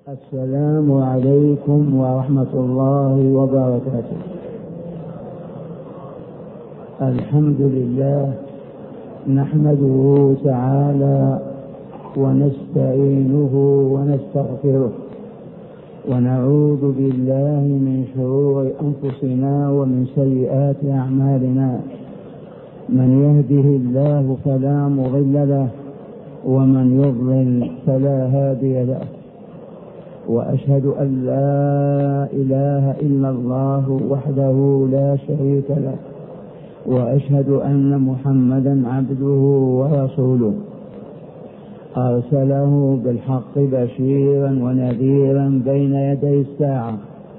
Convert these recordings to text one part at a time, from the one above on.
السلام عليكم ورحمة الله وبركاته. الحمد لله نحمده تعالى ونستعينه ونستغفره ونعوذ بالله من شرور أنفسنا ومن سيئات أعمالنا. من يهده الله فلا مضل له ومن يضلل فلا هادي له، وأشهد أن لا إله إلا الله وحده لا شريك له، وأشهد أن محمدا عبده ورسوله أرسله بالحق بشيرا ونذيرا بين يدي الساعة.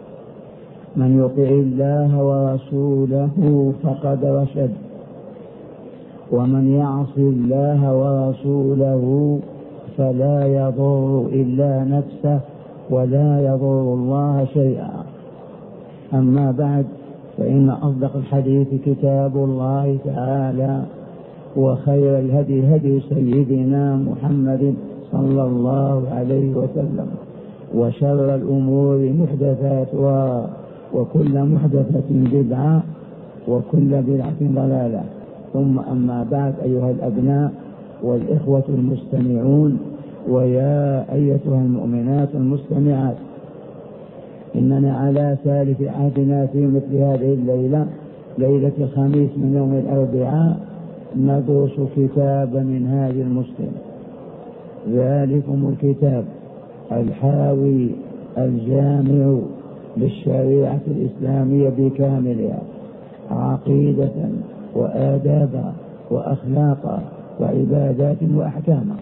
من يطع الله ورسوله فقد رشد، ومن يعص الله ورسوله فلا يضر إلا نفسه ولا يضر الله شيئا. أما بعد، فإن أصدق الحديث كتاب الله تعالى، وخير الهدي هدي سيدنا محمد صلى الله عليه وسلم، وشر الأمور محدثاتها، وكل محدثة بدعة، وكل بدعة ضلالة. ثم أما بعد، أيها الأبناء والإخوة المستمعون، ويا أيتها المؤمنات المستمعات، إننا على ثالث عهدنا في مثل هذه الليلة، ليلة الخميس من يوم الأربعاء، ندرس كتاب منهاج المسلم. ذلكم الكتاب الحاوي الجامع للشريعة الإسلامية بكاملها، عقيدة وآدابا وأخلاقا وعبادات وأحكاما.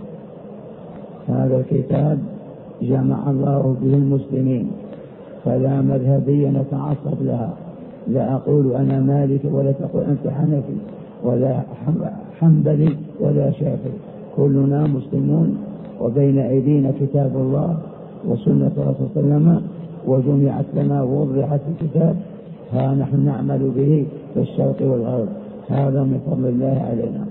هذا الكتاب جمع الله به المسلمين، فلا مذهبية نتعصب لها، لا أقول أنا مالك ولا تقول أنت حنفي ولا حنبلي ولا شافعي، كلنا مسلمون، وبين أيدينا كتاب الله وسنة رسول الله صلى الله عليه وسلم، وجمعت لنا ووضحت في الكتاب، ها نحن نعمل به في الشرق والغرب. هذا من فضل الله علينا.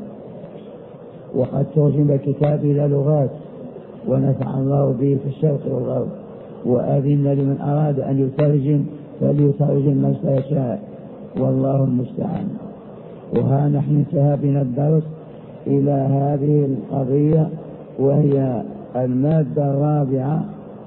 وقد ترجم الكتاب إلى لغات، ونفع الله به في الشرق والغرب، وأذن لمن أراد أن يترجم فليترجم ما يشاء، والله المستعان. وها نحن انتهى بنا الدرس إلى هذه القضية، وهي المادة الرابعة،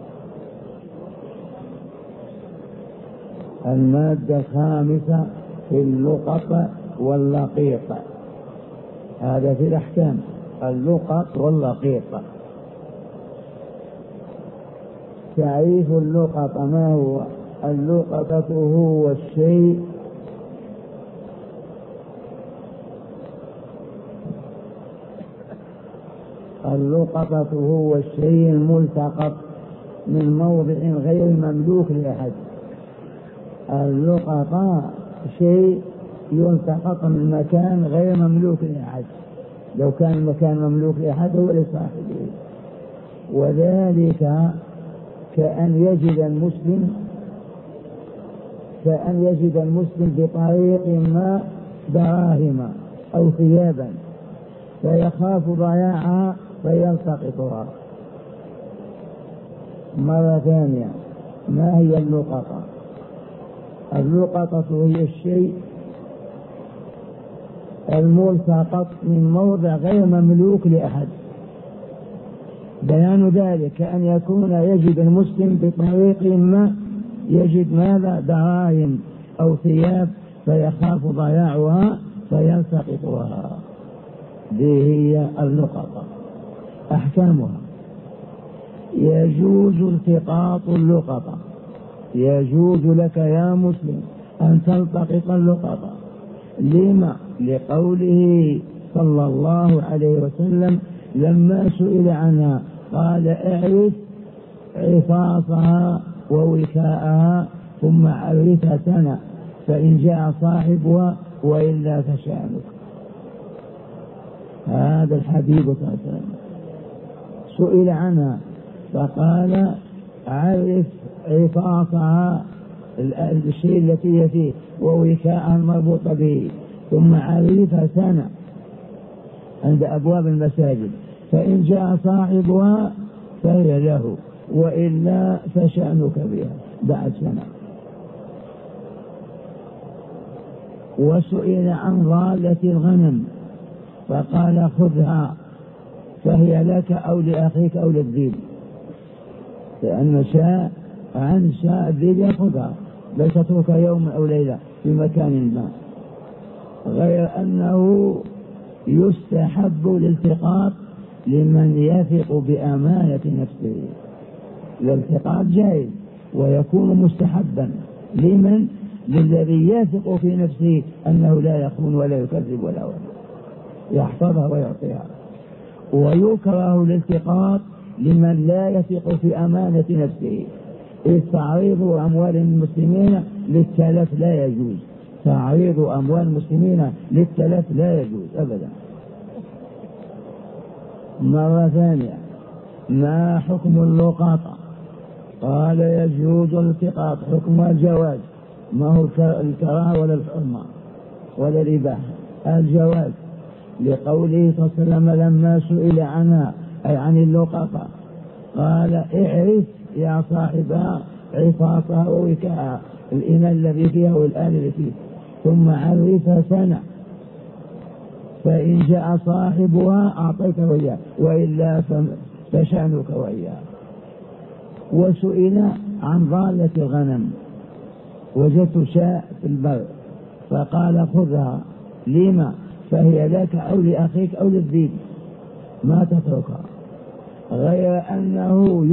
المادة الخامسة في اللقط واللقيط. هذا في الأحكام، اللقط واللقيط. تعريف اللقط ما هو؟ اللقطة هو الشيء الملتقط من موضع غير مملوك لأحد. اللقطة شيء يلتقط من مكان غير مملوك لأحد، لو كان المكان مملوك لأحد هو لصاحبه. وذلك كأن يجد المسلم بطريق ما دراهم أو ثيابا، فيخاف ضياعها فيلتقطها. مرة ثانية، ما هي اللقطة؟ اللقطة هي الشيء الملتقط من موضع غير مملوك لأحد. بيان ذلك أن يكون يجد المسلم بطريق ما، يجد ماذا؟ دراهم أو ثياب، فيخاف ضياعها فيلتقطها. دي هي اللقطة. أحكامها: يجوز التقاط اللقطة، يجوز لك يا مسلم أن تلتقط اللقطة. لما؟ لقوله صلى الله عليه وسلم لما سئل عنها قال: اعرف عفاصها ووكاءها ثم عرفها سنة، فإن جاء صاحبها وإلا فشأنك. هذا الحبيب صلى الله عليه وسلم سئل عنها فقال: عرف عفاصها، الشيء التي هي فيه، ووكاءها المربوطة به، ثم عرفها سنة عند أبواب المساجد، فإن جاء صاحبها فهي له، وإلا فشأنك بها بعد سنة. وسئل عن ضالة الغنم فقال خذها فهي لك أو لأخيك أو للذيب، لأن شاء عن شاء الذيب يأخذها، بل تترك يوم أو ليلة في مكان ما. غير أنه يستحب الالتقاط لمن يثق بأمانة نفسه. الالتقاط جائز ويكون مستحبا لمن؟ للذي يثق في نفسه أنه لا يخون ولا يكذب ولا يحفظها ويعطيها. ويكره الالتقاط لمن لا يثق في أمانة نفسه، إذ تعريض أموال المسلمين للتلف لا يجوز. تعريض أموال المسلمين للتلف لا يجوز أبدا. مرة ثانية، ما حكم اللقاطة؟ قال يجوز الالتقاط حكم الجواز، ما هو الكراهة ولا الحرمة ولا الإباحة، الجواز، لقوله صلى الله عليه وسلم لما سئل عنها أي عن اللقاطة قال اعرف يا صاحبها عفاصها ووكاءها، الإناء الذي فيها والآن الذي فيه، ثم عرفها سنة، فإن جاء صاحبها أعطيته إياه وإلا فشأنك وإياه. وسئل عن ضالة الغنم، وجدت شاء في البر فقال خذها، لما؟ فهي لك أو لأخيك أو للذيب، ما تتركها. غير أنه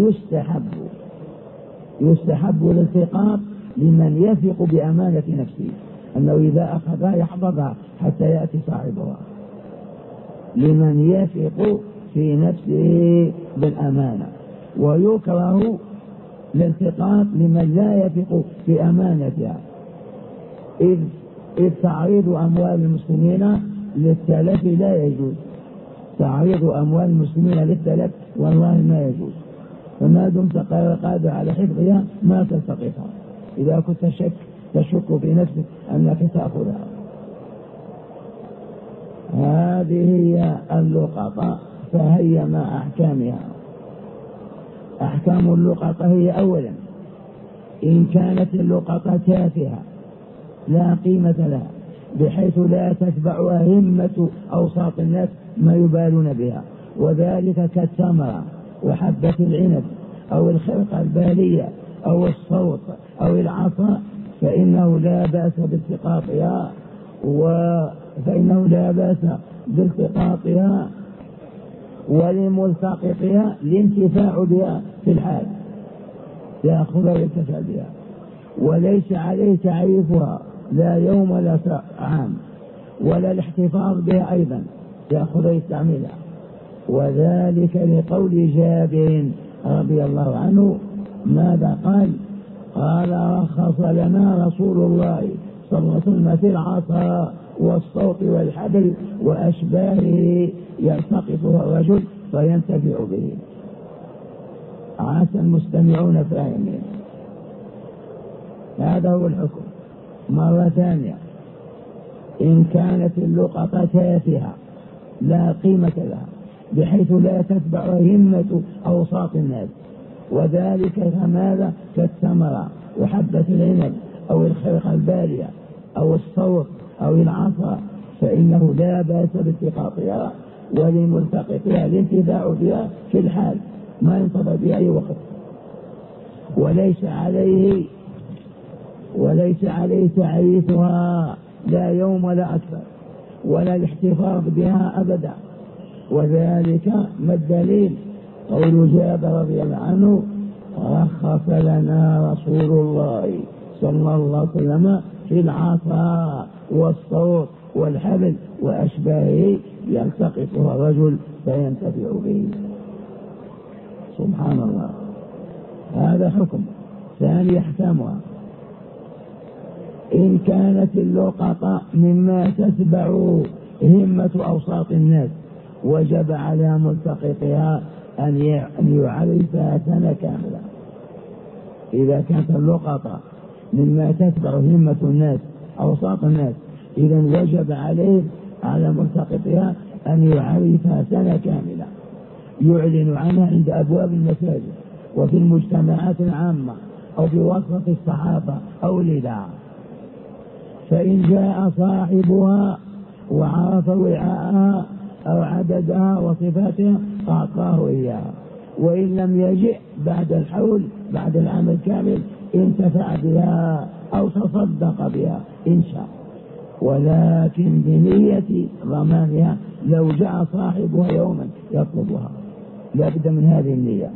يستحب الالتقاط لمن يثق بأمانة نفسه، أنه إذا أخذها يحفظها حتى يأتي صاحبها، لمن يثق في نفسه بالأمانة. ويكره الالتقاط لمن لا يثق في أمانتها، إذ تعريض أموال المسلمين للتلف لا يجوز. تعريض أموال المسلمين للتلف والله ما يجوز، فما دمت قادر على حفظها ما تلتقطها، إذا كنت تشك في نفسك أنك تأخذها. هذه هي اللقطة، فهي مع أحكامها. أحكام اللقطة هي أولا إن كانت اللقطة تافهة لا قيمة لها بحيث لا تتبعها همة أوساط الناس ما يبالون بها، وذلك كالتمرة وحبة العنب أو الخرقة البالية أو الصوت أو العصا، فإنه لا بأس بالتقاطها ولملتقطها الانتفاع بها في الحال، يأخذها وينتفع بها، وليس عليه تعريفها لا يوم ولا عام، ولا الاحتفاظ بها أيضا، يأخذ يستعملها. وذلك لقول جابر رضي الله عنه ماذا قال؟ قال رخص لنا رسول الله صلى الله عليه وسلم في العصا والصوت والحبل وأشباهه يلتقطها الرجل فينتفع به. عسى المستمعون فاهمين. هذا هو الحكم. مرة ثانية إن كانت اللقطة تافهة لا قيمة لها بحيث لا تتبع همة أوساط الناس، وذلك كماذا؟ كالثمرة وحبة العنب أو الخرقة البالية أو الصوت أو العصا، فإنه لا بأس بالتقاطها ولملتقطها الانتفاع بها في الحال، ما ينتظر بها أي وقت، وليس عليه تعريفها لا يوم ولا أكثر، ولا الاحتفاظ بها أبدا. وذلك ما الدليل؟ قول جابر رضي الله عنه رخص لنا رسول الله صلى الله عليه وسلم في العصا والصوت والحبل وأشباهه يلتقطها الرجل فينتفع به. سبحان الله. هذا حكم. ثاني أحكامها إن كانت اللقطة مما تتبع همة أوساط الناس وجب على ملتقطها أن يعرفها سنة كاملة. إذا كانت اللقطة مما تتبع همة الناس أوساط الناس إذن وجب عليه على ملتقطها أن يعرفها سنة كاملة، يعلن عنها عند أبواب المساجد وفي المجتمعات العامة أو بواسطة الصحافة أو الإذاعة. فإن جاء صاحبها وعرف وعاءها أو عددها وصفاتها أعطاه إياها، وإن لم يجئ بعد الحول بعد العام الكامل انتفع بها أو تصدق بها إن شاء، ولكن بنية ضمانها لو جاء صاحبها يوما يطلبها، لا بد من هذه النية.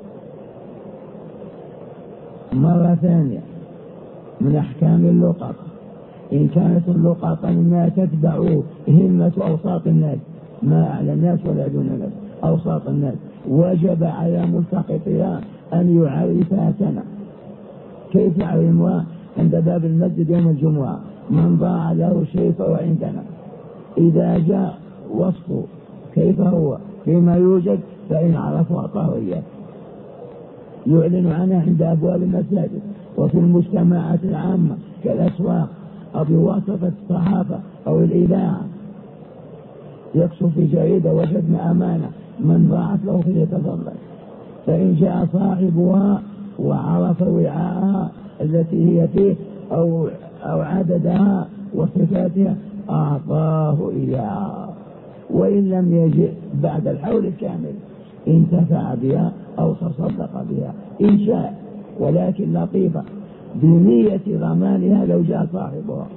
مرة ثانية من أحكام اللقطة، إن كانت اللقطة مما تتبع همة أوساط الناس، ما أعلى الناس ولا دون الناس، أوساط الناس، وجب على ملتقطها أن يعرفها سنة. كيف يعلمها؟ عند باب المسجد يوم الجمعة من ضاع له شيء فهو عندنا، إذا جاء وصفه كيف هو فيما يوجد فإن عرفه أعطاه إياه. يعلن عنها عند أبواب المساجد وفي المجتمعات العامة كالأسواق أو بواسطة الصحافة أو الإذاعة. يكشف في جريدة وجدنا أمانة من ضاعت له فليتفضل. فإن جاء صاحبها وعرف وعاءها التي هي فيه أو عددها وصفاتها أعطاه إياها، وإن لم يجئ بعد الحول الكامل انتفع بها أو تصدق بها إن شاء، ولكن لطيفة بنية ضمانها لو جاء صاحبها.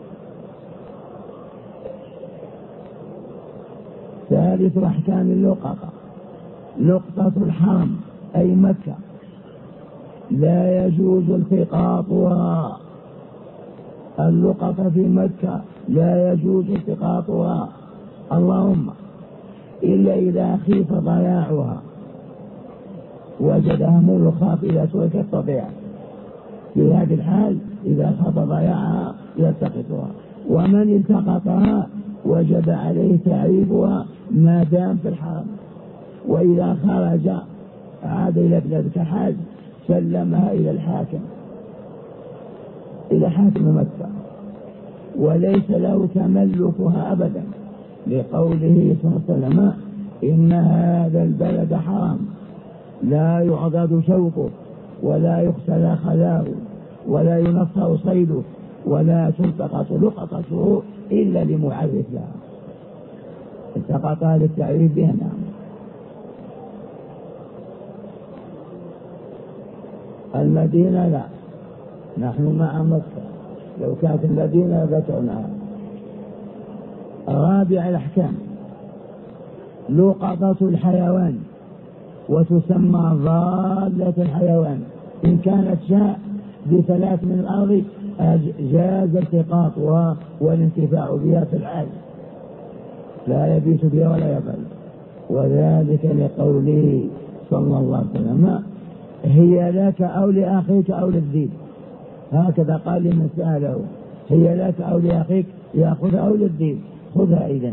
ثالث أحكام اللقطة، لقطة الحرم أي مكة لا يجوز التقاطها. اللقطة في مكة لا يجوز التقاطها اللهم إلا إذا خيف ضياعها، وجدها مول خاف إلى سوء الطبيعة، في هذه الحال إذا خاف ضياعها يلتقطها. ومن التقطها وجب عليه تعريفها ما دام في الحرم، وإذا خرج عاد إلى بلاد كحاج سلمها إلى الحاكم، إلى حاكم مكة، وليس له تملكها أبدا، لقوله صلى الله عليه وسلم إن هذا البلد حرام لا يعضد شوكه ولا يختلى خلاه ولا ينصر صيده ولا تلتقط لقطته إلا لمعرف لها. التقطها للتعريف بها. نعم. المدينة لا، نحن مع مكة، لو كانت المدينة ذكرناها. رابع الأحكام لقطة الحيوان، وتسمى ضالة الحيوان. إن كانت شاء بثلاث من الأرض جاز التقاطها والانتفاع بها في الحال، لا يبيت بها ولا يبل، وذلك لقوله صلى الله عليه وسلم هي لك أو لأخيك أو للذيب. هكذا قال لمن سأله هي لك أو لأخيك يأخذها أو للذيب، خذها إذن.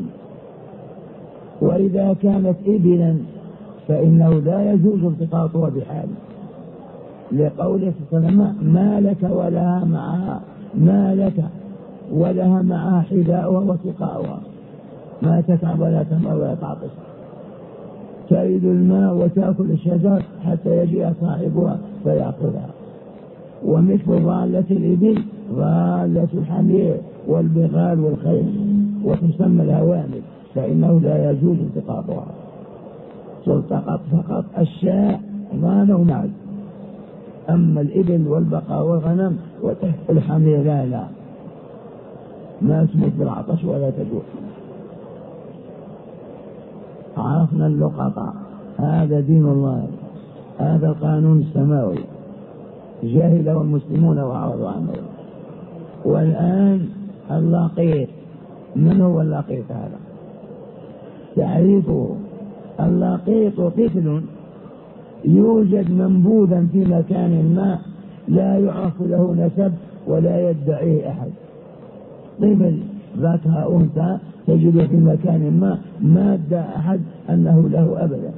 وإذا كانت إبلا فإنه لا يجوز التقاطها بحال، لقوله صلى الله عليه وسلم ما لك ولها معها، ما لك ولها معها حذاؤها وسقاؤها، ما تتعب ولا تمر ولا تعطش، تريد الماء وتأكل الشجر حتى يجيء صاحبها فيأخذها. ومثل ضالة الإبل ضالة الحمير والبغال والخيل، وتسمى الهوامل، فإنه لا يجوز التقاطها. تلتقط فقط الشاء ضان ومعز، أما الإبل والبقر والغنم والحمير لا ما تموت بالعطش ولا تجوع. عرفنا اللقطة، هذا دين الله، هذا القانون السماوي، جاهله المسلمون وأعرضوا عنه. والآن اللقيط، من هو اللقيط هذا؟ تعريفه: اللقيط طفل يوجد منبوذا في مكان ما لا يعرف له نسب ولا يدعيه أحد. طفل ذاتها أنثى تجد في مكان ما ادعى أحد أنه له أبدا.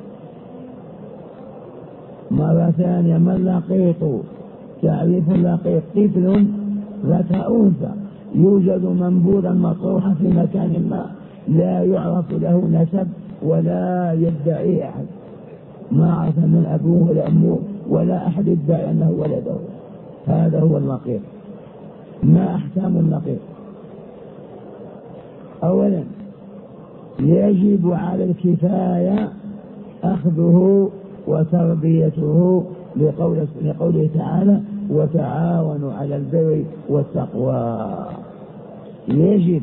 مرة ثانية: ما اللقيط؟ تعريف اللقيط: طفل ذاتها أنثى يوجد منبوذا مطروحا في مكان ما لا يعرف له نسب ولا يدعيه أحد، ما عرف من أبوه ولا أمه ولا أحد يدعي أنه ولده. هذا هو اللقيط. ما أحكام اللقيط؟ أولا يجب على الكفاية أخذه وتربيته لقوله تعالى وتعاونوا على البر والتقوى. يجب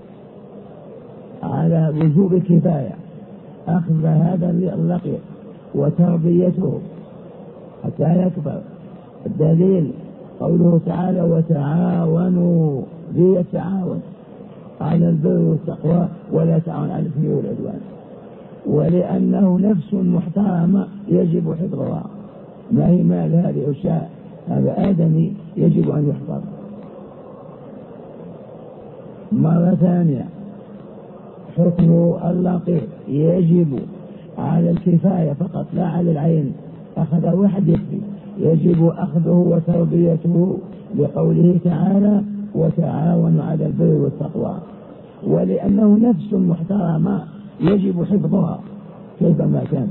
على وجوب الكفاية أخذ هذا اللقيط وتربيته حتى يكبر. الدليل قوله تعالى وتعاونوا بالتعاون على البر والتقوى ولا تعاون على الإثم والعدوان، ولأنه نفس محترمة يجب حفظها. ما هي مال هذه أشياء، هذا آدمي يجب أن يحفظ. مرة ثانية حكم اللقيط يجب على الكفاية فقط لا على العين، أخذ واحد يكفي. يجب أخذه وتربيته لقوله تعالى وتعاونوا على البر والتقوى، ولأنه نفس محترمة يجب حفظها كيفما كان.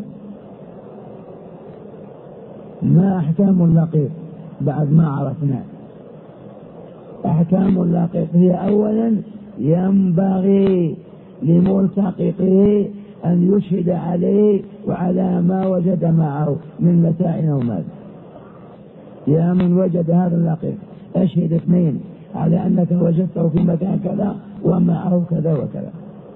ما أحكام اللقيط بعد ما عرفنا؟ أحكام اللقيط هي أولا ينبغي لملتقطه أن يشهد عليه وعلى ما وجد معه من متاع ومال. يا من وجد هذا اللقيط أشهد اثنين على أنك وجدته في مكان كذا ومعه كذا وكذا.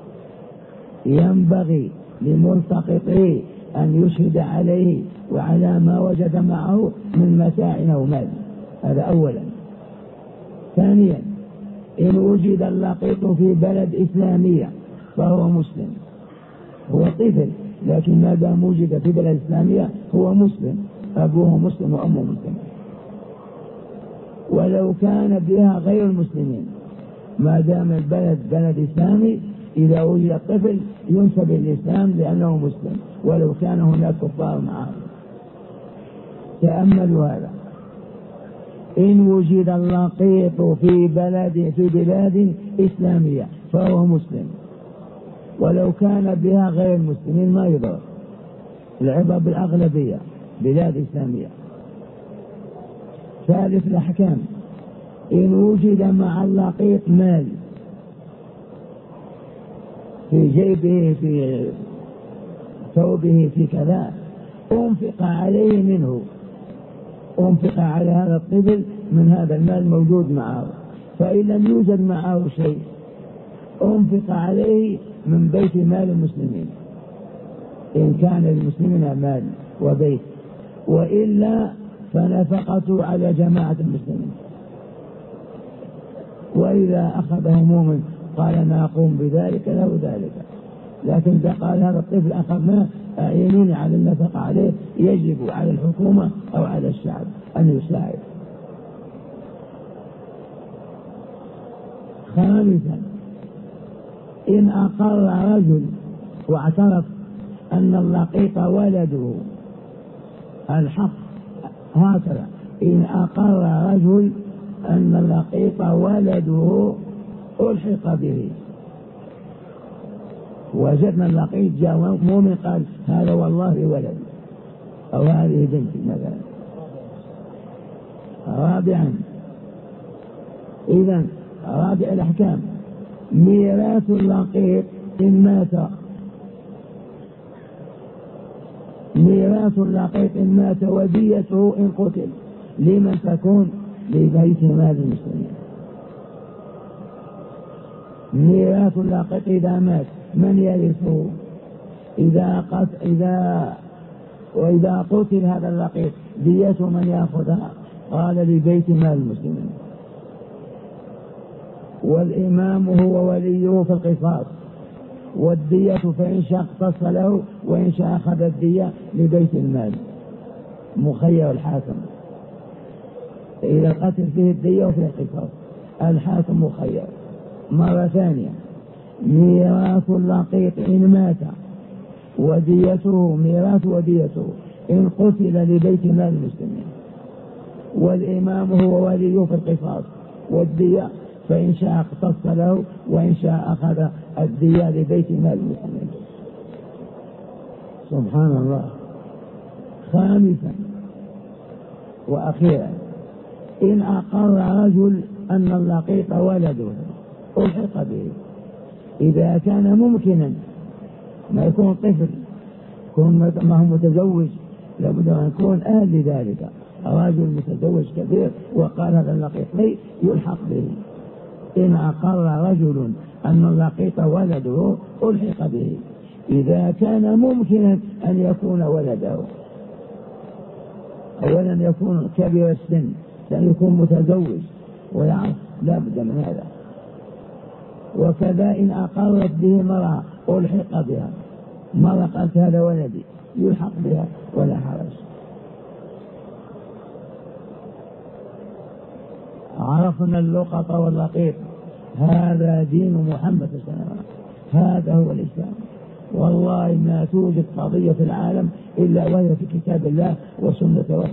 ينبغي لملتقطه أن يشهد عليه وعلى ما وجد معه من متاع ومال. هذا أولا. ثانيا إن وجد اللقيط في بلد إسلامية فهو مسلم، هو طفل لكن ما دام وجد في بلد إسلامية هو مسلم، أبوه مسلم وأمه مسلم. ولو كان بها غير المسلمين ما دام البلد بلد إسلامي إذا وجد الطفل ينسب الإسلام لأنه مسلم ولو كان هناك كفار معه. تأملوا هذا. إن وجد اللقيط في بلاد إسلامية فهو مسلم، ولو كان بها غير المسلمين ما يضر، العبرة بالأغلبية بلاد إسلامية. ثالث الأحكام إن وجد مع اللقيط مال في جيبه في ثوبه في كذا أنفق عليه منه، أنفق على هذا الطفل من هذا المال موجود معه. فإن لم يوجد معه شيء أنفق عليه من بيت مال المسلمين إن كان للمسلمين مال وبيت، وإلا فنفقته على جماعة المسلمين. وإذا أخذه مؤمن قال أنا أقوم بذلك له ذلك، لكن إذا قال هذا الطفل أخذناه أعينوني على النفقة عليه يجب على الحكومة أو على الشعب أن يساعد. خامسا إن أقر رجل واعترف أن اللقيط ولده الحق، هكذا إن أقر رجل أن اللقيط ولده ألحق به، وجدنا اللقيط جاء مؤمن قال هذا والله ولد أو هذه بنتي مثلا. رابعا إذن رابع الأحكام ميراث اللقيط إن مات، ميراث اللقيط إن مات وديته إن قتل لمن تكون لبيت مال المسلمين. ميراث اللقيط إذا مات من يرثه؟ وإذا قتل هذا اللقيط ديته من يأخذها؟ قال لبيت مال المسلمين. والإمام هو وليه في القصاص، والدية فإن شاء اقتص له وإن شاء أخذ الدية لبيت المال. مخير الحاكم إذا قتل فيه الدية وفيه القصاص، الحاكم مخير. مرة ثانية ميراث اللقيط إن مات وديته ميراث وديته إن قتل لبيت مال المسلمين، والإمام هو وليه في القصاص، والدية فإن شاء اقتص له وإن شاء أخذ الدية لبيت مال المسلمين. سبحان الله. خامسا وأخيرا إن أقر رجل أن اللقيط ولده ألحق به، إذا كان ممكنا ما يكون طفل، ما هو متزوج، لابد أن يكون أهل لذلك، رجل متزوج كبير وقال هذا اللقيط لي يلحق به. إن أقر رجل أن اللقيط ولده ألحق به، إذا كان ممكنا أن يكون ولده. أولا يكون كبير السن، لأن يكون متزوج ويعرف لا بد من هذا. وكذا إن أقرت به مرأة ألحق بها، مرأة قالت هذا ولدي يلحق بها ولا حرج. عرفنا اللقط واللقيط، هذا دين محمد صلى الله عليه وسلم، هذا هو الإسلام. والله ما توجد قضية في العالم إلا وهي في كتاب الله وسنة رسوله،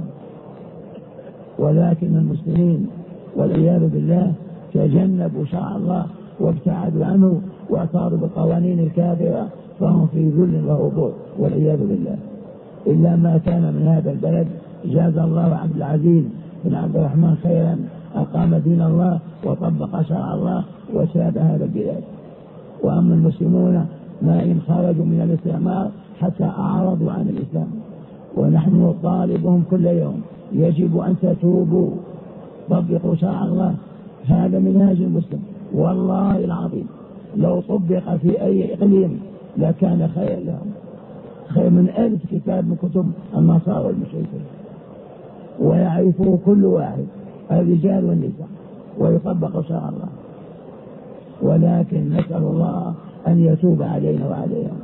ولكن المسلمين والعياذ بالله تجنبوا شرع الله وابتعدوا عنه واعترضوا بالقوانين الكافرة، فهم في ذل وهبوط والعياذ بالله. إلا ما كان من هذا البلد جاز الله عبد العزيز بن عبد الرحمن خيرا، أقام دين الله وطبق شرع الله وساد هذا البلاد. وأما المسلمون ما إن خرجوا من الاستعمار حتى أعرضوا عن الإسلام، ونحن نطالبهم كل يوم يجب أن تتوبوا، طبقوا شرع الله، هذا منهاج المسلم. والله العظيم لو طبق في أي إقليم لكان خير لهم، خير من 1000 كتاب من كتب النصارى والمشركين، ويعرفه كل واحد الرجال والنساء ويطبق شرع الله. ولكن نسأل الله أن يتوب علينا وعليهم.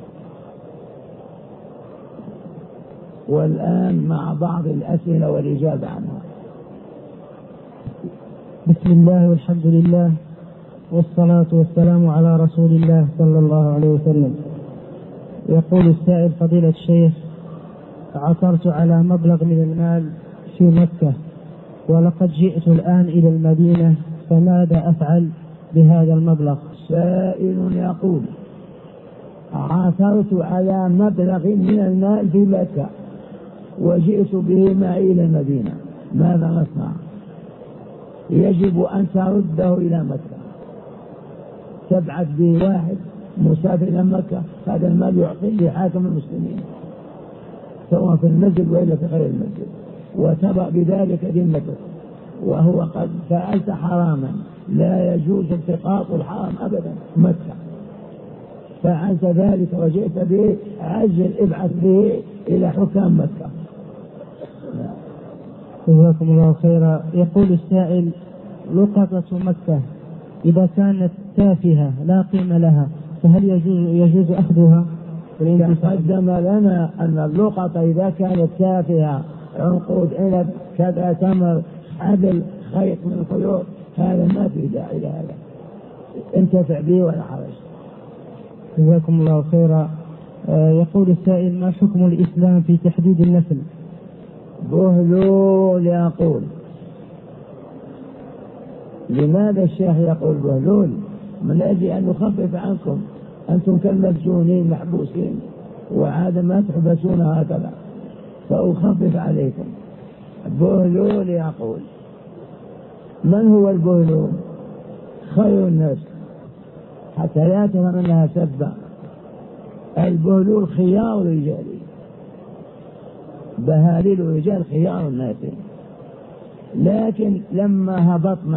والآن مع بعض الأسئلة والإجابة عنها. بسم الله والحمد لله والصلاة والسلام على رسول الله صلى الله عليه وسلم. يقول السائل: فضيلة الشيخ، عثرت على مبلغ من المال في مكة ولقد جئت الآن إلى المدينة، فماذا أفعل بهذا المبلغ؟ سائل يقول: عثرت على مبلغ من المال في مكة وجئت به معي إلى المدينة، ماذا نصنع؟ يجب أن ترده إلى مكة، تبعث به واحد مسافر إلى مكة، هذا المال يعطيه لحاكم المسلمين سواء في المسجد وإلا في غير المسجد، وتبع بذلك ذمته، وهو قد فعلت حراما لا يجوز التقاط الحرام أبدا مكة، فعلت ذلك وجئت به، عجل ابعث به إلى حكام مكة. جزاكم الله خيرا. يقول السائل: لقطة مكة إذا كانت تافهة لا قيمة لها فهل يجوز أخذها؟ تقدم لنا أن اللقطة إذا كانت تافهة، عنقود عنب كذا تمر حبل خيط من الخيوط، هذا ما في داعي لهذا، انتفع به ولا حرج. جزاكم الله خيرا. يقول السائل: ما حكم الإسلام في تحديد النسل؟ بهلول يقول. لماذا الشيخ يقول بهلول؟ من أجل أن نخفف عنكم، أنتم كالمسجونين محبوسين وعادة ما تحبسون هكذا، فأخفف عليكم. بهلول يقول. من هو البهلول؟ خير الناس، حتى لا تفهم أنها سبة. البهلول خيار الرجال، بهاليل الرجال خيار الناس. لكن لما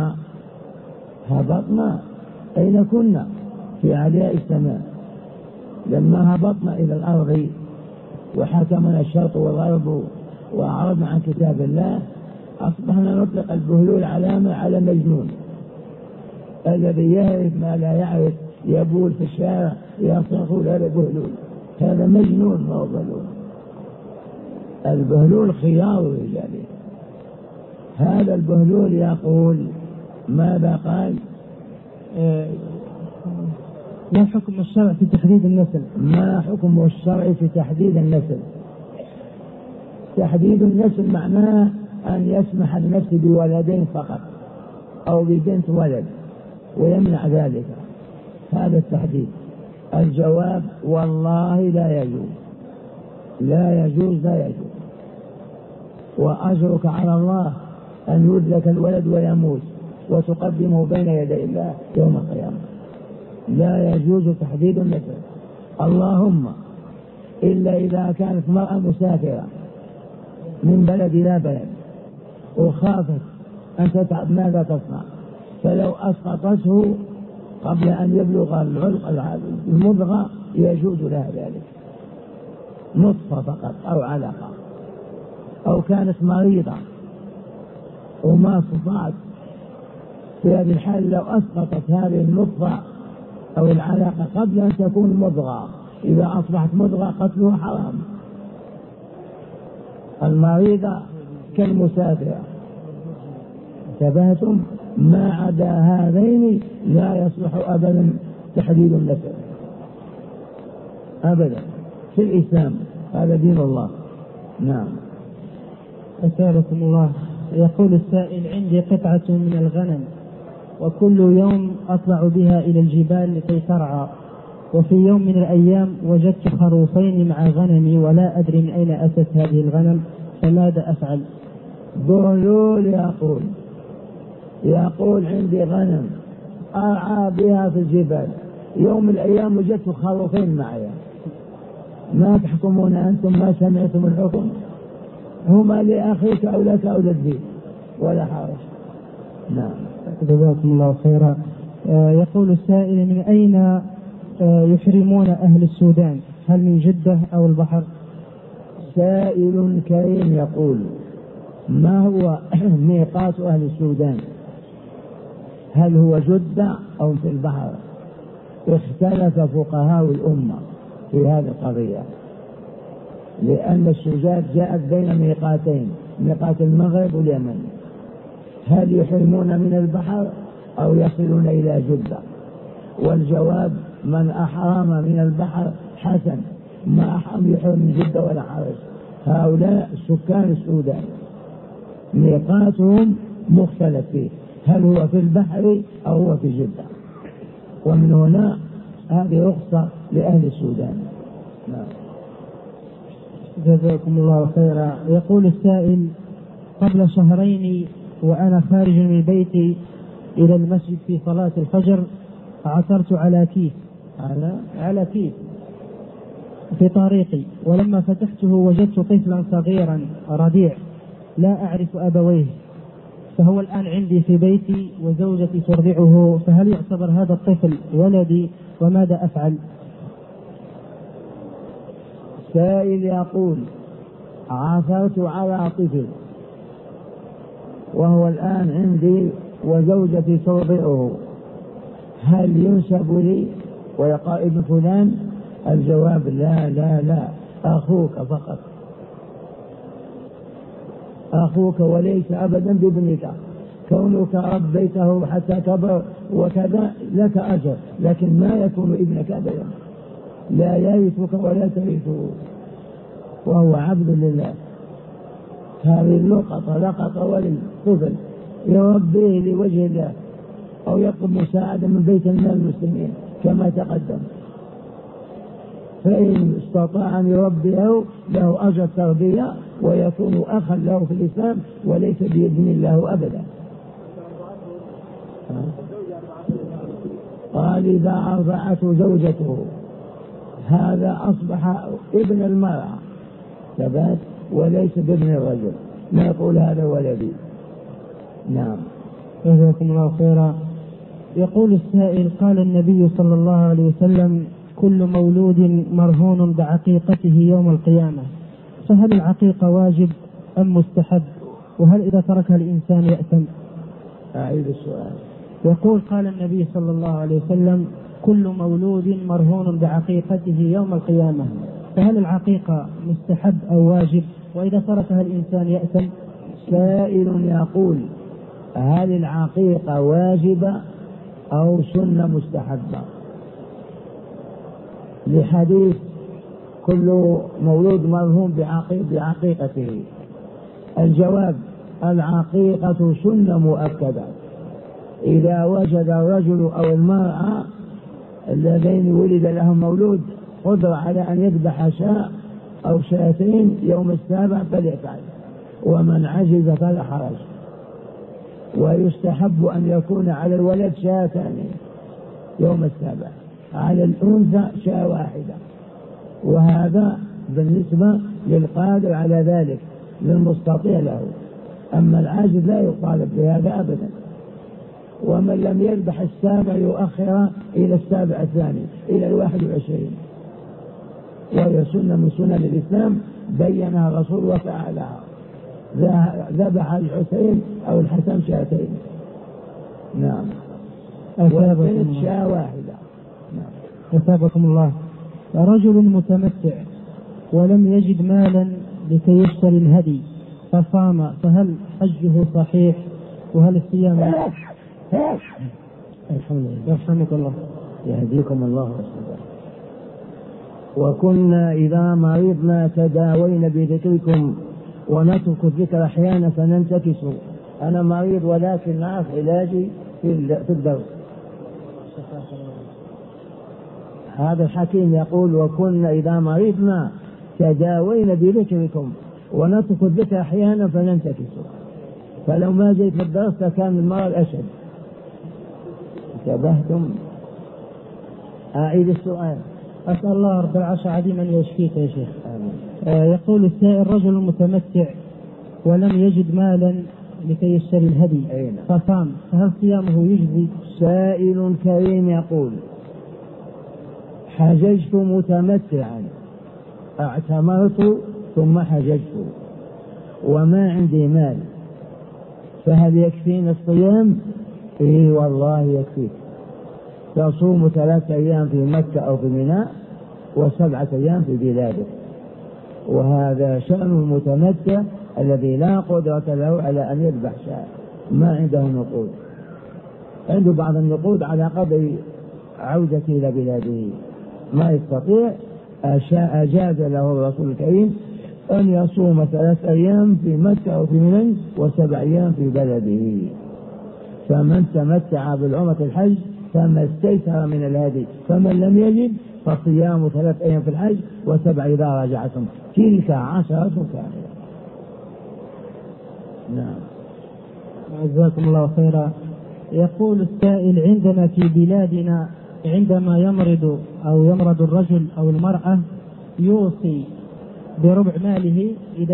هبطنا أين كنا؟ في علياء السماء. لما هبطنا إلى الأرض وحكمنا الشرق والغرب وأعرضنا عن كتاب الله، أصبحنا نطلق البهلول علامة على مجنون، الذي يعرف ما لا يعرف، يبول في الشارع يقول هذا بهلول، هذا مجنون ما هو بهلول. البهلول خيار الرجال. هذا البهلول يقول ماذا قال؟ ما حكم الشرع في تحديد النسل؟ ما حكم الشرع في تحديد النسل؟ تحديد النسل معناه أن يسمح لنفسه بولدين فقط أو ببنت ولد ويمنع ذلك، هذا التحديد. الجواب: والله لا يجوز، لا يجوز، لا يجوز. وأجرك على الله أن يدلك الولد ويموت وتقدمه بين يدي الله يوم القيامة. لا يجوز تحديد النسب، اللهم إلا إذا كانت مرأة مسافرة من بلد إلى بلد وخافت أن تتعب ماذا تصنع؟ فلو أسقطته قبل أن يبلغ المضغة يجوز لها ذلك، نطفة فقط أو علقة. أو كانت مريضة وما استطاعت، في هذه الحال لو أسقطت هذه النطفة أو العلاقة قبل أن تكون مضغة، إذا أصبحت مضغة قتلها حرام. المريضة كالمسافرة، انتبهتم؟ ما عدا هذين لا يصلح أبدا تحديد النسب أبدا في الإسلام، هذا دين الله. نعم. أسألكم الله. يقول السائل: عندي قطعة من الغنم وكل يوم أطلع بها إلى الجبال لكي ترعى، وفي يوم من الأيام وجدت خروفين مع غنمي ولا أدري من أين أتت هذه الغنم، فماذا أفعل؟ ضلول. يقول عندي غنم أرعى بها في الجبال، يوم من الأيام وجدت خروفين معي، ما تحكمون أنتم؟ ما سمعتم الحكم؟ هما لأخيك أو لك أو للذي ولا حرج. نعم. جزاكم الله خيرا. يقول السائل: من أين يحرمون أهل السودان؟ هل من جدة أو البحر؟ سائل كريم يقول: ما هو ميقات أهل السودان؟ هل هو جدة أو في البحر؟ اختلف فقهاء الأمة في هذه القضية، لأن الشجاج جاءت بين ميقاتين، ميقات المغرب واليمن. هل يحرمون من البحر أو يصلون إلى جدة؟ والجواب: من أحرم من البحر حسن، ما أحرم يحرم من جدة ولا حرج. هؤلاء سكان السودان ميقاتهم مختلف فيه، هل هو في البحر أو هو في جدة، ومن هنا هذه رخصة لأهل السودان. نعم. جزاكم الله خيرا. يقول السائل: قبل شهرين وأنا خارج من بيتي إلى المسجد في صلاة الفجر عثرت على كيس في طريقي، ولما فتحته وجدت طفلا صغيرا رضيع لا أعرف أبويه، فهو الآن عندي في بيتي وزوجتي ترضعه، فهل يعتبر هذا الطفل ولدي وماذا أفعل؟ سائل يقول: عثرت على طفل وهو الآن عندي وزوجتي ترضعه، هل ينسب لي ويقال ابن فلان؟ الجواب: لا لا لا، أخوك فقط، أخوك وليس أبدا بابنك. كونك ربيته حتى كبر وكذا لك أجر، لكن ما يكون ابنك أبدا، لا يرثك ولا ترثه، وهو عبد لله. هذه لقطة وللطفل يربيه لوجه الله أو يطلب مساعدة من بيت المال المسلمين كما تقدم، فإن استطاع أن يربيه له أجر تربية ويكون أخا له في الإسلام وليس بإذن الله أبدا. قال: إذا أرضعته زوجته هذا أصبح ابن المرأة ثبات وليس بابن الرجل، ما يقول هذا ولدي. نعم. جزاكم الله خيرا. يقول السائل: قال النبي صلى الله عليه وسلم: كل مولود مرهون بعقيقته يوم القيامة، فهل العقيقة واجب أم مستحب؟ وهل إذا تركها الإنسان يأثم؟ أعيد السؤال. يقول: قال النبي صلى الله عليه وسلم: كل مولود مرهون بعقيقته يوم القيامة، فهل العقيقة مستحب أو واجب؟ وإذا تركها الإنسان يأثم؟ سائل يقول: هل العقيقة واجبة أو سنة مستحبة؟ لحديث كل مولود مرهون بعقيقته. الجواب: العقيقة سنة مؤكدة، إذا وجد الرجل أو المرأة اللذين ولد لهم مولود قدر على أن يذبح شاة أو شاتين يوم السابع فليفعل، ومن عجز فلا حرج. ويستحب أن يكون على الولد شاتان يوم السابع، على الأنثى شاة واحدة، وهذا بالنسبة للقادر على ذلك للمستطيع له. أما العاجز لا يطالب بهذا أبدا. ومن لم يذبح السابع يؤخر إلى السابع الثاني إلى 21، وهي سنة من سنن الإسلام بينها الرسول وفعلها. ذبح الحسين أو الحسن شاتين. نعم. والبنت شاة واحدة. نعم. أثابكم الله. رجل متمتع ولم يجد مالا لكي يشتري الهدي فصام، فهل حجه صحيح؟ وهل الصيام؟ يرحمك الله. يهديكم الله ويصلح. وكنا إذا مرضنا تداوينا بذكركم ونترك الذكر أحيانا فننتكس. أنا مريض ولكن أعرف علاجي في الدرس. هذا الحكيم يقول وكنا إذا مرضنا تداوينا بذكركم ونترك الذكر أحيانا فننتكس. فلو ما جيت في الدرس فكان المرض أشد. انتبهتم؟ أعيد السؤال. أسأل الله رب العرش العظيم أن يشفيك يا شيخ. يقول السائل رجل متمتع ولم يجد مالا لكي يشتري الهدي فصام، فهل صيامه يجزي؟ سائل كريم يقول حججت متمتعا، اعتمرت ثم حججت وما عندي مال، فهل يكفيني الصيام؟ إيه والله يكفيك. تصوم 3 أيام في مكة أو في منى و7 أيام في بلادك. وهذا شأن المتمتع الذي لا قدرة له على أن يذبح شاة، ما عنده نقود، عنده بعض النقود على قدر عودته إلى بلاده، ما يستطيع. أجاز له الرسول الكريم أن يصوم 3 أيام في مكة أو في منى و7 أيام في بلده. فمن تمتع بالعمرة الحج فما استيسر من الهدي، فمن لم يجد فصيام 3 أيام في الحج و7 إذا رجعتم، تلك 10 كاملة. نعم. جزاكم الله خيرا. يقول السائل عندنا في بلادنا عندما يمرض الرجل أو المرأة يوصي بربع ماله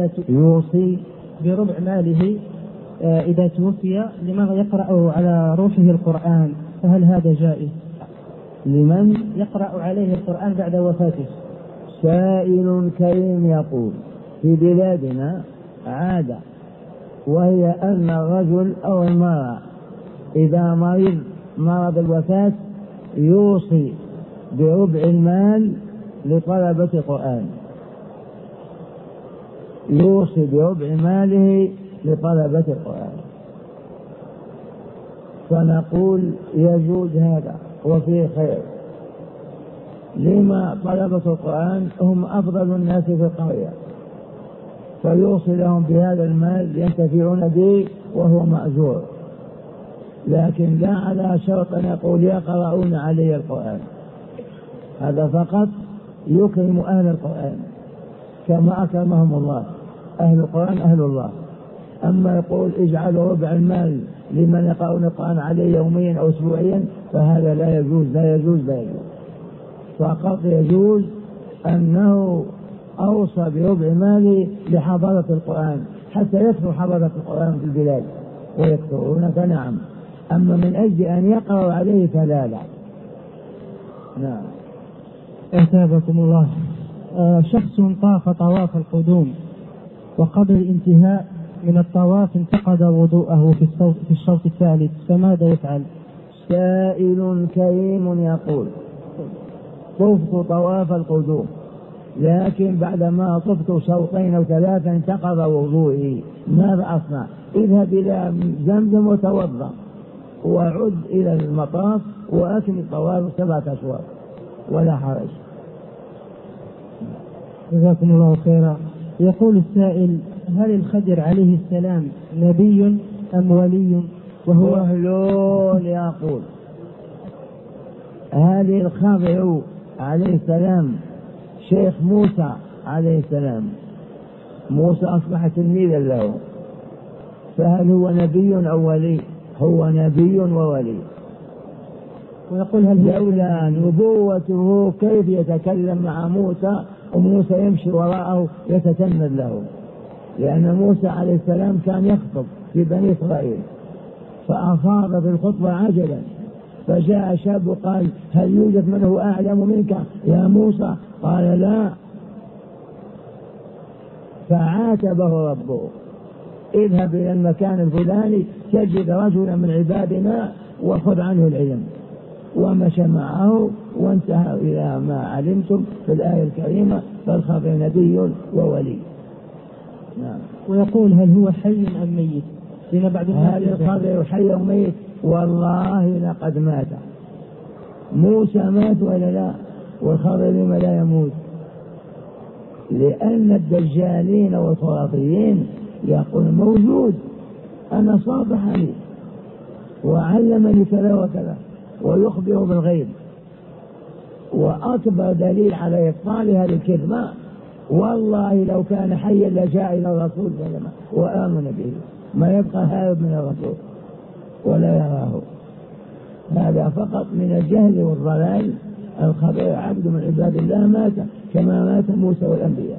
إذا توفي لمن يقرأ على روحه القرآن، فهل هذا جائز؟ لمن يقرأ عليه القرآن بعد وفاته. سائل كريم يقول في بلادنا عادة، وهي أن الرجل أو المرأة إذا مرض الوفاة يوصي بربع المال لطلبة القرآن، يوصي بربع ماله لطلبة القرآن. فنقول يجوز هذا وفيه خير. لما طلبة القرآن هم أفضل الناس في القرية، فيوصي لهم بهذا المال ينتفعون به وهو مأجور، لكن لا على شرط أن يقول يقرؤون علي القرآن. هذا فقط يكرم أهل القرآن كما أكرمهم الله. أهل القرآن أهل الله. أما يقول اجعلوا ربع المال لمن يقرؤون القرآن عليه يوميا أو أسبوعيا فهذا لا يجوز. فقط يجوز أنه أوصى بربع ماله لحضرة القرآن حتى يكثر حضرة القرآن في البلاد ويكثرون، فنعم. أما من أجل أن يقرأ عليه فلا. نعم. أثابكم الله. شخص طاف طواف القدوم وقبل الانتهاء من الطواف انتقد وضوءه في الشوط الثالث، فماذا يفعل؟ سائل كريم يقول طفت طواف القدوم لكن بعدما طفت شوطين أو 3 انتقض وضوئي، ماذا أصنع؟ اذهب إلى زمزم وتوضأ وعد إلى المطاف وأكمل الطواف 7 أشواط ولا حرج. جزاكم الله خيرا. يقول السائل هل الخضر عليه السلام نبي أم ولي؟ وهو يقول هل الخضر عليه السلام شيخ موسى عليه السلام؟ موسى أصبح تلميذا له، فهل هو نبي أو ولي؟ هو نبي وولي. ويقول هل لولا نبوته كيف يتكلم مع موسى وموسى يمشي وراءه يتتمد له؟ لأن موسى عليه السلام كان يخطب في بني إسرائيل فأصاب بالخطبة عجلا، فجاء شاب وقال هل يوجد من هو أعلم منك يا موسى؟ قال لا، فعاتبه ربه اذهب إلى المكان الفلاني تجد رجلا من عبادنا وخذ عنه العلم. ومشى معه وانتهى إلى ما علمتم في الآية الكريمة فالخضر نبي وولي. نعم. ويقول هل هو حي أم ميت؟ هل الخضر حي أو ميت؟ والله لقد مات. موسى مات ولا لا؟ والخضر لما لا يموت؟ لأن الدجالين والخرافيين يقول موجود، أنا صافحني وعلمني كذا وكذا ويخبر بالغيب. وأكبر دليل على إبطال هذه الكذبة والله لو كان حيا لجاء إلى الرسول صلى الله عليه وسلم وآمن به، ما يبقى هارب من الرسول ولا يراه. هذا فقط من الجهل والضلال. الخبير عبد من عباد الله مات كما مات موسى والأنبياء.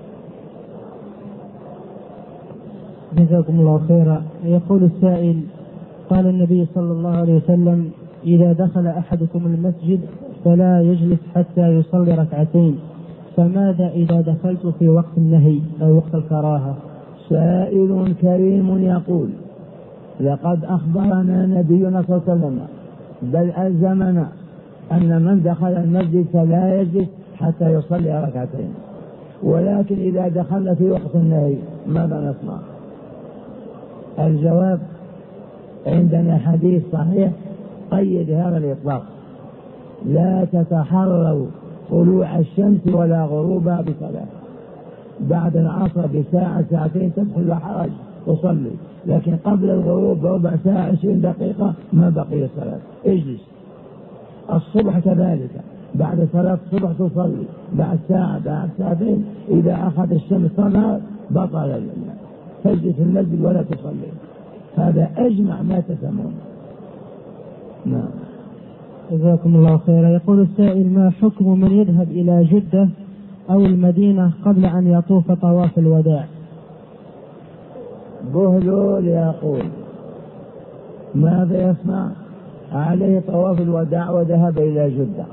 جزاكم الله خيرا. يقول السائل قال النبي صلى الله عليه وسلم إذا دخل أحدكم المسجد فلا يجلس حتى يصلي ركعتين، فماذا إذا دخلت في وقت النهي أو وقت الكراهة؟ سائل كريم يقول لقد أخبرنا نبينا صلى الله عليه وسلم بل ألزمنا أن من دخل المسجد فلا يجلس حتى يصلي ركعتين، ولكن إذا دخل في وقت النهي ماذا نصنع؟ الجواب عندنا حديث صحيح قيد هذا الإطلاق: لا تتحروا طلوع الشمس ولا غروبها بصلاة، بعد العصر بساعة ساعتين تدخل لا حرج تصلي، لكن قبل الغروب بربع ساعة 20 دقيقة ما بقي الصلاة اجلس. الصبح كذلك بعد صلاة الصبح تصلي، بعد ساعة بعد ساعتين إذا أخذ الشمس تظهر بطل تجلس في المسجد ولا تصلي. هذا أجمع ما تسمون. نعم. جزاكم الله خيرا. يقول السائل ما حكم من يذهب إلى جدة أو المدينة قبل أن يطوف طواف الوداع؟ بهلول يقول ماذا يصنع؟ عليه طواف الوداع وذهب إلى جدة.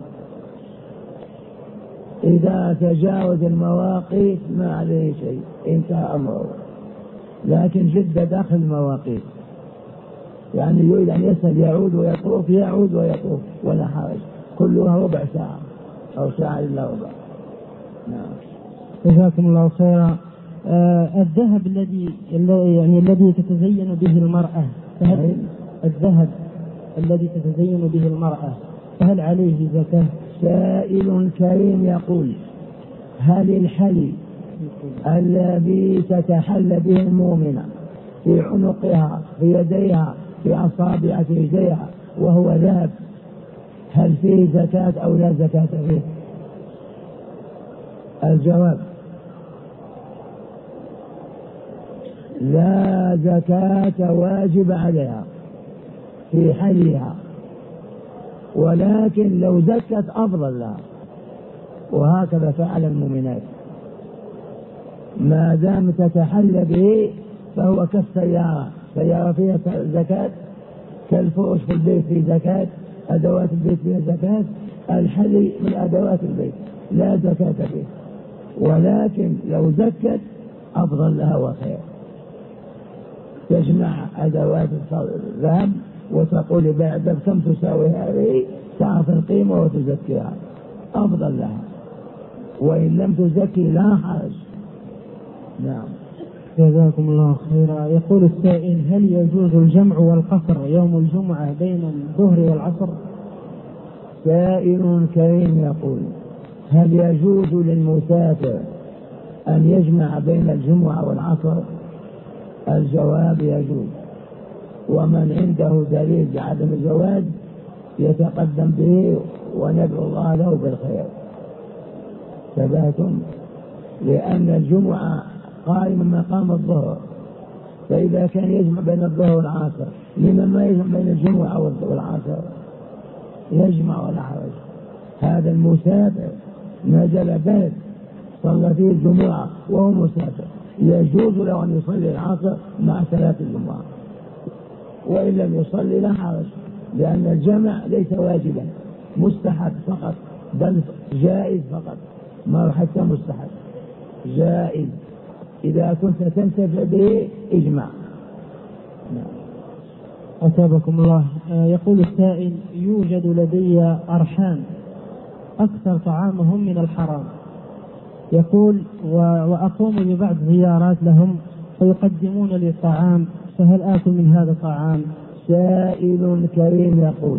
إذا تجاوز المواقيت ما عليه شيء انتهى أمره، لكن جدة داخل المواقيت، يعني يريد أن يسأل يعود ويطوف يعود ويطوف ولا حرج، كلها ربع ساعة أو ساعة إلا ربع. نعم. جزاكم الله خيرا. الذهب الذي تتزين به المرأة، الذهب الذي تتزين به المرأة فهل عليه زكاة؟ سائل كريم يقول هل الحلي الذي تتحلى به المؤمنة في عنقها في يديها في أصابع رجليها وهو ذهب هل فيه زكاة أو لا زكاة فيه؟ الجواب لا زكاة واجب عليها في حليها، ولكن لو زكت أفضل لها، وهكذا فعل المؤمنات ما دام تتحلى به فهو كالسيارة، سيارة فيها زكاة، كالفرش في البيت في زكاة، أدوات البيت فيها زكاة، الحلي من أدوات البيت لا زكاة فيه، ولكن لو زكت أفضل لها وخير. تجمع أدوات الذهب وتقول بعد كم تساوي هذه، تعرف القيمة وتزكيها أفضل لها، وإن لم تزكي لا حرج. نعم. جزاكم الله خيرا. يقول السائل هل يجوز الجمع والقصر يوم الجمعة بين الظهر والعصر؟ سائل كريم يقول هل يجوز للمسافر أن يجمع بين الجمعة والعصر؟ الجواب يجوز، ومن عنده دليل بعدم الجواز يتقدم به وندعو الله له بالخير. ثباتم، لأن الجمعة قائمة مقام الظهر، فإذا كان يجمع بين الظهر والعصر لمن ما يجمع بين الجمعة والعصر؟ يجمع ولا حرج. هذا المسافر نزل بلد صلى فيه الجمعة وهو مسافر يجوز له أن يصلي العصر مع صلاة الجمعة، وإن لم يصلي لا حرج، لأن الجمع ليس واجبا، مستحب فقط، بل جائز فقط، ما حتى مستحب، جائز إذا كنت تنتفع به اجمع. أثابكم الله. يقول السائل: يوجد لدي أرحام أكثر طعامهم من الحرام، يقول وأقوم ببعض زيارات لهم فيقدمون لي الطعام، فهل آكل من هذا الطعام؟ سائل كريم يقول: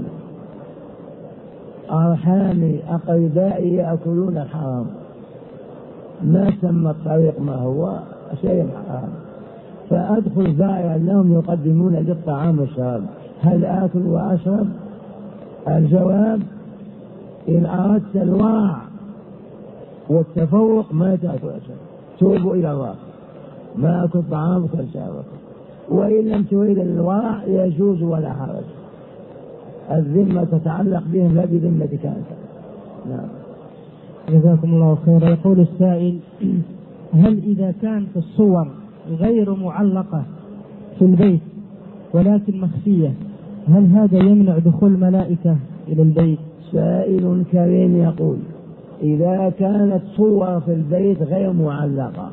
أرحامي أقربائي يأكلون الحرام، ما سمى الطريق ما هو شيء حرام، فأدخل زائرا لهم يقدمون لي الطعام والشراب، هل آكل وأشرب؟ الجواب: إن أردت الورع والتفوق ما تأكل وأشرب، توبوا إلى الله، ما أكل طعامك وشرابك، وإن لم تريد الورع يجوز ولا حرج، الذمة تتعلق بهم لا بذمتك أنت. نعم. جزاكم الله خيرا. يقول السائل: هل إذا كانت الصور غير معلقة في البيت ولكن مخفية، هل هذا يمنع دخول الملائكة إلى البيت؟ سائل كريم يقول: إذا كانت صور في البيت غير معلقة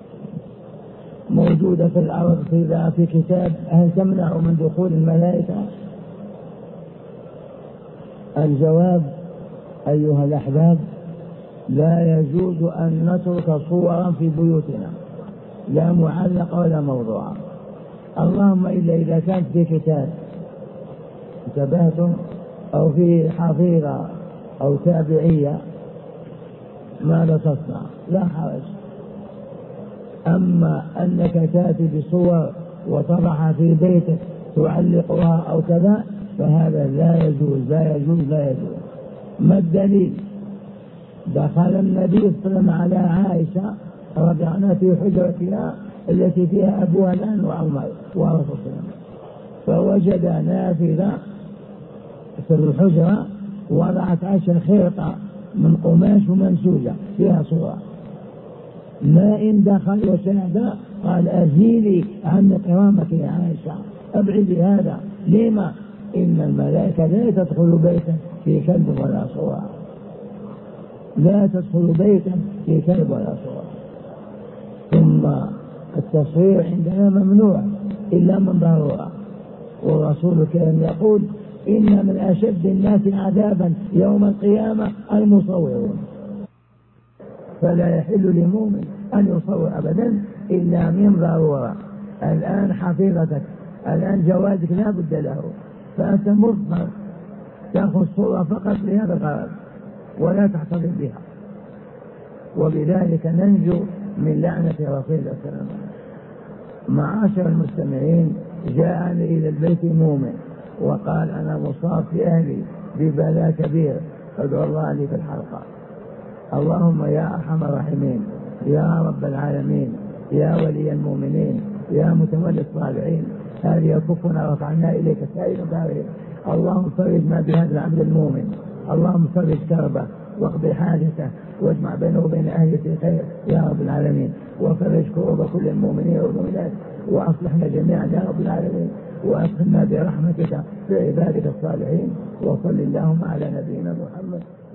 موجودة في الأرض في كتاب، هل تمنع من دخول الملائكة؟ الجواب أيها الأحباب: لا يجوز أن نترك صورا في بيوتنا، لا معلقة ولا موضوعة، اللهم إلا إذا كانت في كتاب انتبهتم، أو في حظيرة أو تابعية، ماذا تصنع؟ لا حرج. أما أنك تأتي بصور وتضعها في بيتك تعلقها أو كذا، فهذا لا يجوز لا يجوز لا يجوز. ما الدليل؟ دخل النبي صلى الله عليه وسلم على عائشة رجعنا في حجرتها التي فيها أبوها الآن وعمر ورسول الله، فوجد نافذة في الحجرة وضعت عائشة خرقة من قماش ومنسوجة فيها صورة، ما إن دخل وشاهد قال: أزيلي عن كرامك يا عائشة، أبعدي هذا، لما؟ إن الملائكة لا تدخل بيتا في كلب ولا صورة، لا تدخل بيتا في كلب ولا صورة. ثم التصوير عندنا ممنوع إلا من ضرورة، والرسول الكريم يقول: إن من أشد الناس عذابا يوم القيامة المصورون، فلا يحل لمؤمن أن يصور أبدا إلا من ضرورة. الآن حفيظتك، الآن جوازك لا بد له، فأنت مضطر تأخذ صورة فقط لهذا الغرض ولا تحتفظ بها، وبذلك ننجو من لعنة رسول الله صلى الله عليه وسلم. معاشر المستمعين، جاءني إلى البيت مؤمن وقال: أنا مصاب في أهلي ببلاء كبير، فادعوا الله لي في الحلقة. اللهم يا أرحم الراحمين، يا رب العالمين، يا ولي المؤمنين، يا متولي الصالحين، هذه كفنا رفعنا إليك سائر دارهم، اللهم فرج ما بهذا العبد المؤمن، اللهم فرج كربه واقضي حاجته واجمع بينه وبين أهله في خير يا رب العالمين، وفرج كروب كل المؤمنين والمؤمنات، وأصلحنا جميعا يا رب العالمين، وأدخلنا برحمتك في عبادك الصالحين، وصل اللهم على نبينا محمد.